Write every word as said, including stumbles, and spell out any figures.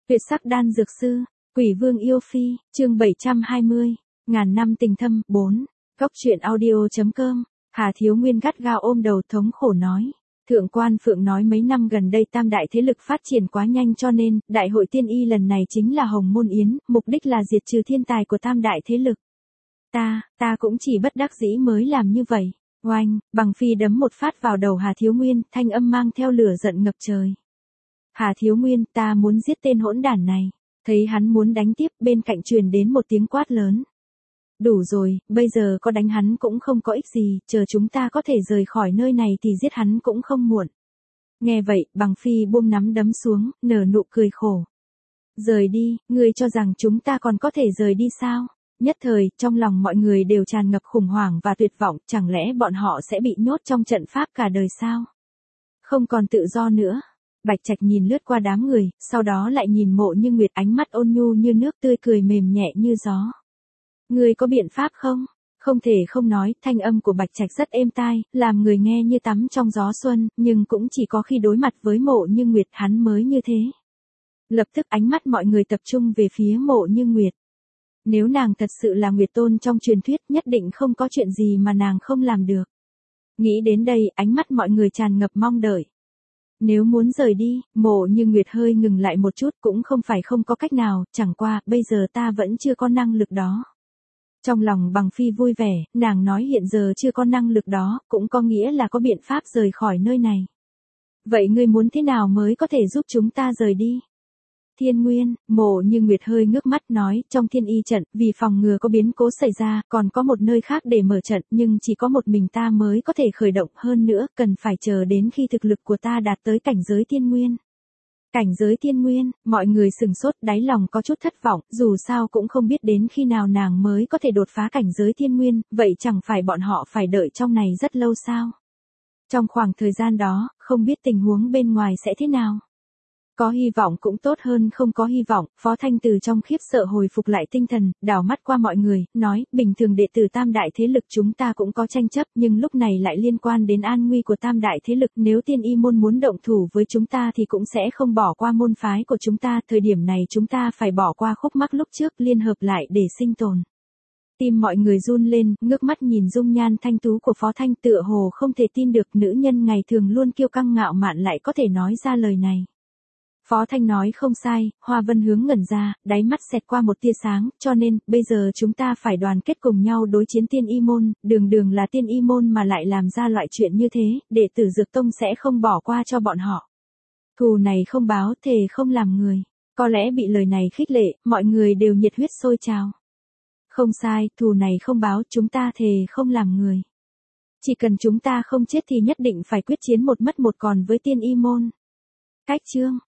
Tuyệt sắc đan dược sư, Quỷ Vương yêu phi, chương bảy trăm hai mươi, ngàn năm tình thâm, bốn. Góc truyện audio chấm com. Hà Thiếu Nguyên gắt gao ôm đầu thống khổ nói. Thượng quan Phượng nói mấy năm gần đây tam đại thế lực phát triển quá nhanh cho nên, đại hội tiên y lần này chính là Hồng Môn Yến, mục đích là diệt trừ thiên tài của tam đại thế lực. Ta, ta cũng chỉ bất đắc dĩ mới làm như vậy. Oanh, bằng phi đấm một phát vào đầu Hà Thiếu Nguyên, thanh âm mang theo lửa giận ngập trời. Hà Thiếu Nguyên, ta muốn giết tên hỗn đản này. Thấy hắn muốn đánh tiếp, bên cạnh truyền đến một tiếng quát lớn. Đủ rồi, bây giờ có đánh hắn cũng không có ích gì, chờ chúng ta có thể rời khỏi nơi này thì giết hắn cũng không muộn. Nghe vậy, bằng phi buông nắm đấm xuống, nở nụ cười khổ. Rời đi, ngươi cho rằng chúng ta còn có thể rời đi sao? Nhất thời, trong lòng mọi người đều tràn ngập khủng hoảng và tuyệt vọng, chẳng lẽ bọn họ sẽ bị nhốt trong trận pháp cả đời sao? Không còn tự do nữa. Bạch Trạch nhìn lướt qua đám người, sau đó lại nhìn Mộ Như Nguyệt, ánh mắt ôn nhu như nước, tươi cười mềm nhẹ như gió. Ngươi có biện pháp không? Không thể không nói, thanh âm của Bạch Trạch rất êm tai, làm người nghe như tắm trong gió xuân, nhưng cũng chỉ có khi đối mặt với Mộ Như Nguyệt hắn mới như thế. Lập tức ánh mắt mọi người tập trung về phía Mộ Như Nguyệt. Nếu nàng thật sự là Nguyệt Tôn trong truyền thuyết, nhất định không có chuyện gì mà nàng không làm được. Nghĩ đến đây, ánh mắt mọi người tràn ngập mong đợi. Nếu muốn rời đi, Mộ Như Nguyệt hơi ngừng lại một chút, cũng không phải không có cách nào, chẳng qua, bây giờ ta vẫn chưa có năng lực đó. Trong lòng bằng phi vui vẻ, nàng nói hiện giờ chưa có năng lực đó, cũng có nghĩa là có biện pháp rời khỏi nơi này. Vậy ngươi muốn thế nào mới có thể giúp chúng ta rời đi? Thiên Nguyên, Mộ Như Nguyệt hơi ngước mắt nói, trong thiên y trận, vì phòng ngừa có biến cố xảy ra, còn có một nơi khác để mở trận, nhưng chỉ có một mình ta mới có thể khởi động, hơn nữa, cần phải chờ đến khi thực lực của ta đạt tới cảnh giới thiên nguyên. Cảnh giới thiên nguyên, mọi người sừng sốt, đáy lòng có chút thất vọng, dù sao cũng không biết đến khi nào nàng mới có thể đột phá cảnh giới thiên nguyên, vậy chẳng phải bọn họ phải đợi trong này rất lâu sao? Trong khoảng thời gian đó, không biết tình huống bên ngoài sẽ thế nào. Có hy vọng cũng tốt hơn không có hy vọng, Phó Thanh từ trong khiếp sợ hồi phục lại tinh thần, đảo mắt qua mọi người, nói, bình thường đệ tử tam đại thế lực chúng ta cũng có tranh chấp, nhưng lúc này lại liên quan đến an nguy của tam đại thế lực, nếu tiên y môn muốn động thủ với chúng ta thì cũng sẽ không bỏ qua môn phái của chúng ta, thời điểm này chúng ta phải bỏ qua khúc mắc lúc trước, liên hợp lại để sinh tồn. Tim mọi người run lên, ngước mắt nhìn dung nhan thanh tú của Phó Thanh, tựa hồ không thể tin được nữ nhân ngày thường luôn kiêu căng ngạo mạn lại có thể nói ra lời này. Phó Thanh nói không sai, Hoa Vân hướng ngẩn ra, đáy mắt xẹt qua một tia sáng, cho nên, bây giờ chúng ta phải đoàn kết cùng nhau đối chiến tiên y môn, đường đường là tiên y môn mà lại làm ra loại chuyện như thế, đệ tử Dược Tông sẽ không bỏ qua cho bọn họ. Thù này không báo, thề không làm người. Có lẽ bị lời này khích lệ, mọi người đều nhiệt huyết sôi trào. Không sai, thù này không báo, chúng ta thề không làm người. Chỉ cần chúng ta không chết thì nhất định phải quyết chiến một mất một còn với tiên y môn. Cách chương.